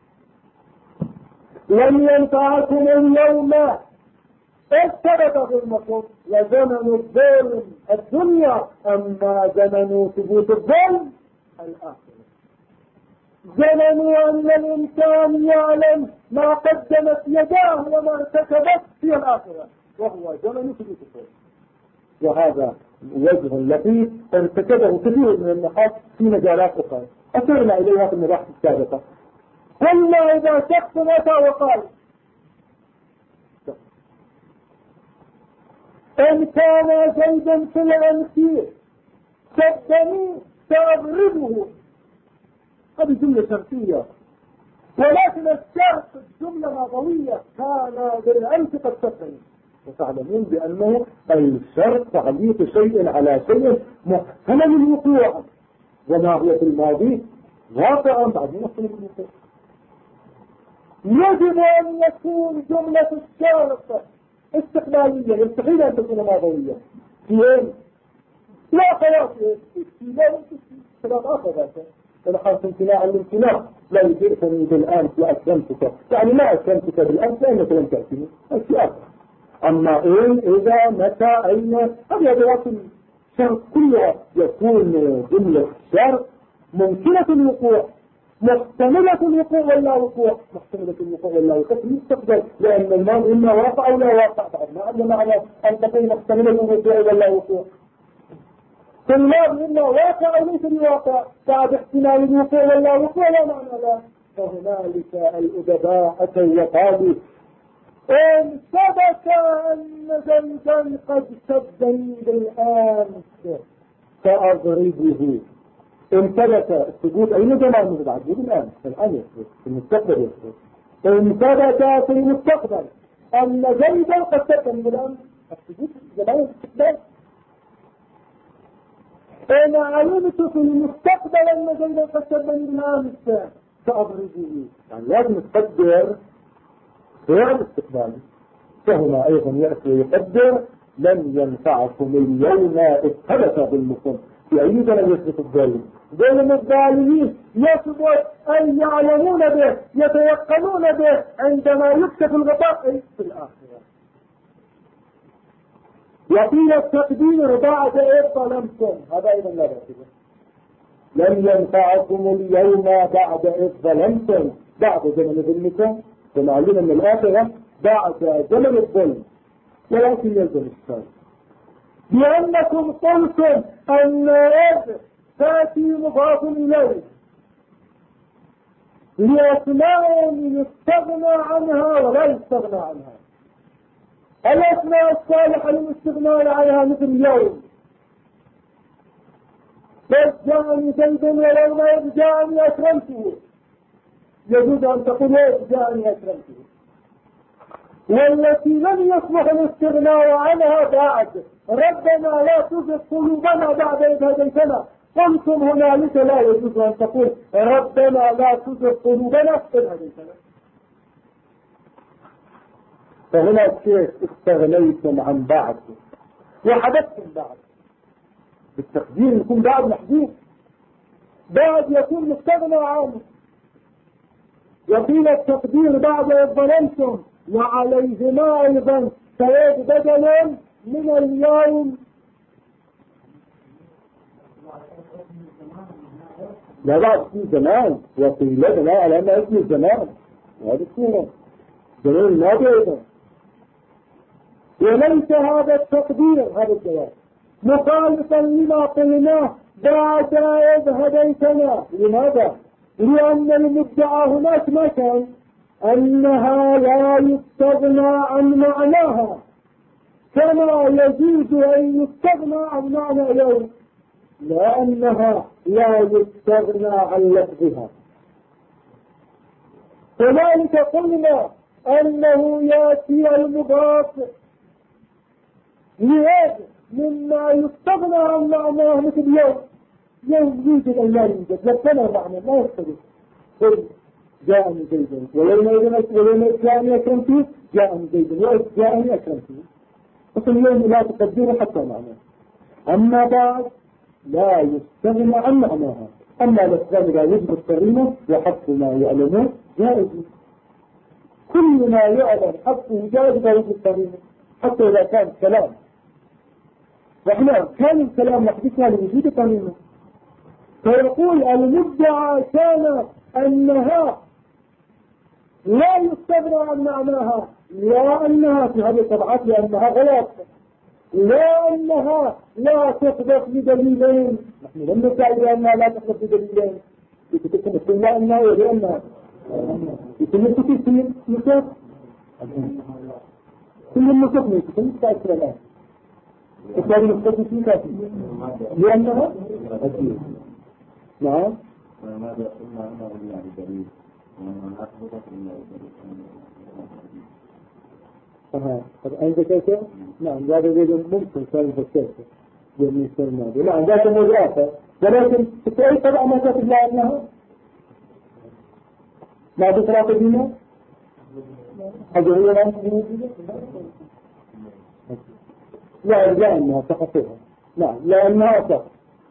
لم ينفعكم اليوم إذ ثبت ظلمكم، وزمن الظلم الدنيا، أما زمن ثبوت الظلم الآخرة، زمن أن الإنسان يعلم ما قدمت يداه وما ارتكبت في الآخرة، وهو زمن ثبوت الظلم. وهذا وجه لطيف ارتكبه كثير من النحاة في مجالات أخرى أشرنا إليها في المباحث السابقة. قلنا إذا شخص أتى وقال إن كان زيدا في الأمس سبني سأضربه، هذه جملة شرطية، ولكن الشرط الجملة نظوية، كان بالأمس قد سبني، وتعلمون بأنه الشرط تعليق شيء على شيء محتمل الوقوع، وما هو في الماضي واقعا بعد محتمل الوقوع. يجب أن يكون جملة الشرط استقبالية، يستحيل أن تكون ماضوية. فين؟ لا خلاص لا كلام آخر ذاته، أنا خاص امتناع الامتناع، لا يجئتني بالأمس وأكرمتك، يعني ما أكرمتك بالأمس لأنك لم تأتني، أشياء أخرى. أما إذا متى أين هذه أدوات الشرط كلها يكون جملة الشرط ممكنة الوقوع، محتملة الوقوع ولا وقوع، محتملة الوقوع ولا وقوع في المستقبل، لأن الماضي إما واقع أو لا واقع، بعد ما عندنا معنى أن تكون محتملة الوقوع ولا وقوع. في الماضي إما واقع أو ليس بواقع، بعد احتمال الوقوع ولا وقوع لا معنى له. فهنالك الأدباء أتوا وقالوا إن ثبت أن زيدا قد سبني بالأمس فأضربه. إن ثبت الثبوت أين زمان من بعد بالأمس، الآن يثبت في المستقبل يثبت. إن ثبت في المستقبل أن زيدا قد سبني بالأمس، الثبوت زمان الاستقبال. إن علمت في المستقبل أن زيدا قد سبني بالأمس فأضربه، يعني لازم تقدر فعل استقبالي. فهنا أيضا يأتي ويقدر لن ينفعكم اليوم إذ ثبت ظلمكم. في أي زمن يثبت الظلم؟ ظلم الظالمين يثبت أن يعلمون به، يتيقنون به عندما يكشف الغطاء في الآخرة. وقيل التقدير بعد إذ ظلمتم، هذا أيضا لا بأس به. لن ينفعكم اليوم بعد إذ ظلمتم، بعد زمن ظلمكم، كما علمنا من الآخرة بعد زمن الظلم، ولكن يلزم الشرط لأنكم قلتم أن إذ تأتي مضاف إليه لأسماء يستغنى عنها ولا يستغنى عنها. الأسماء الصالحة للاستغناء عنها مثل اليوم، بس جاءني زيد ولو ما جاءني أكرمته، يجوز أن تقول جاءني أكرمته. والتي لم يصلح الاستغناء عنها بعد ربنا لا تزغ قلوبنا بعد إذ هديتنا، قلتم هنالك لا يجوز أن تقول ربنا لا تزغ قلوبنا إذ هديتنا. فهنا الشيخ استغنيتم عن بعض وحدثتم بعض، بالتقدير يكون بعض محدود، بعض يكون مستغنى عنه. وقيل التقدير بعد إذ ظلمتم وعليهما أيضا سيد بدلا من اليوم. لا بعد في زمان، وقيل لا على أن اسم الزمان، وهذا الصورة زمان الماضي أيضا. وليس هذا التقدير، هذا الجواب مخالفا لما قلناه بعد إذ هديتنا. لماذا؟ لأن المدعى هناك ما كان أنها لا يستغنى عن معناها، كما يجوز أن يستغنى عن معنى يوم، لأنها لا يستغنى عن لفظها. كذلك قلنا أنه يأتي المضاف لهذا مما يستغنى عن معناه، مثل يوم. يوم يوجد أو لا يوجد، لكنه معنى لا يختلف. قل جاءني زيد ولما جاءني أكرمته، جاءني زيد وجاءني أكرمته، فقل اليوم لا تقدره حتى معناه. أما بعد لا يستغنى عن معناها. أما الأسلام لا يجب التريمة وحفظ ما يعلمه جائز، كل ما يعلم حفظه جائز لا يجب التريمة، حتى إذا كان كلام. وإحنا كان الكلام يحدثنا لوجود التريمة. فيقول المدعى كان أنها لا يستغنى عن معناها، لا أنها في هذه الطبعات لأنها غلط، لا أنها لا تحدث بدليلين. نحن لم ندعي بأنها لا تحدث بدليلين، يمكن لا أنها ولأنها يمكن كثير نصف كل النصف يمكن تأثير الآن إخبار نصف في كافي لأنها أكيد. نعم. وماذا قلنا أنه يعني دليل ومن أثبتت إلا طب أنت كيف؟ نعم هذا ممكن كان فكرته يعني يسمى. نعم ذات موضوعات، ولكن في أي طبعا ما كتب لها أنها ما بصراط الدنيا هذا هو لا موجودة. لا أنها تخطئها. نعم لا أنها صح،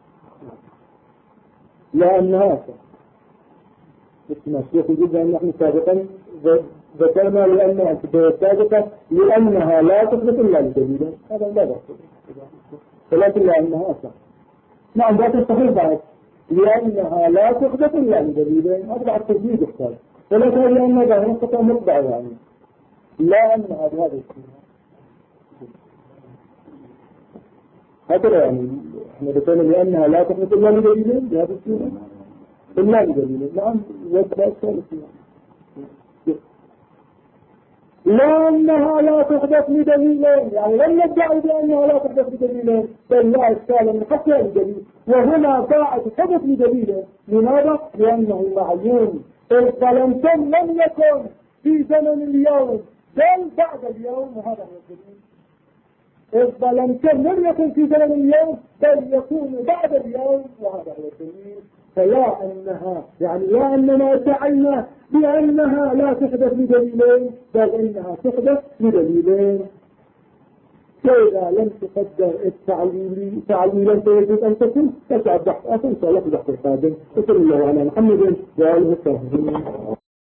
لا أنها صح. اسمع الشيخ يقول أن نحن سابقا ذكرنا لأنها سابقا لأنها لا تثبت إلا لدليل، هذا لا بأس، ولكن لأنها صح. نعم ذات الصحيح بعد لأنها لا تثبت إلا لدليل، هذا بعد تجديد اختار، ولكن لأنها ظاهرة نقطة مطبع يعني لا أنها بهذا الشيء. هكذا يعني احنا ذكرنا لأنها لا تثبت إلا لدليل بهذا الشيء إلا لدليل. نعم ولا الثالث لأنها لا تحدث بدليلين، يعني لم ندعي بأنها لا تحدث بدليلين، بل لا إشكال من حتى بدليل، وهنا بعد حدث بدليل. لماذا؟ لأنه معلوم إذ ظلمتم لم يكن في زمن اليوم بل بعد اليوم، وهذا هو الدليل. إذ ظلمتم لم يكن في زمن اليوم بل يكون بعد اليوم، وهذا هو الدليل. فلا أنها يعني لا أننا ادعينا بأنها لا تحدث بدليلين، بل إنها تحدث بدليلين. فإذا لم تقدر التعليلا فيجب أن تكون تسعد بحث أخر إن شاء الله في بحث القادم. وصلى الله على محمد وآله وصحبه.